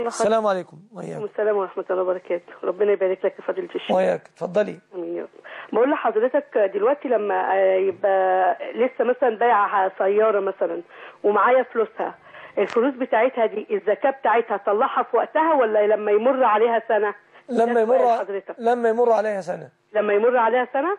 السلام عليكم. وإياك. السلام ورحمة الله وبركاته. ربنا يبارك لك يا فضيلة الشيخ. وإياك. اتفضلي. امين يا رب. بقول لحضرتك دلوقتي لما يبقى لسه مثلا بايعه سيارة مثلا ومعايا فلوسها، الفلوس بتاعتها دي الزكاة بتاعتها اطلعها في وقتها ولا لما يمر عليها سنة؟ لما يمر عليها سنة. لما يمر عليها سنة.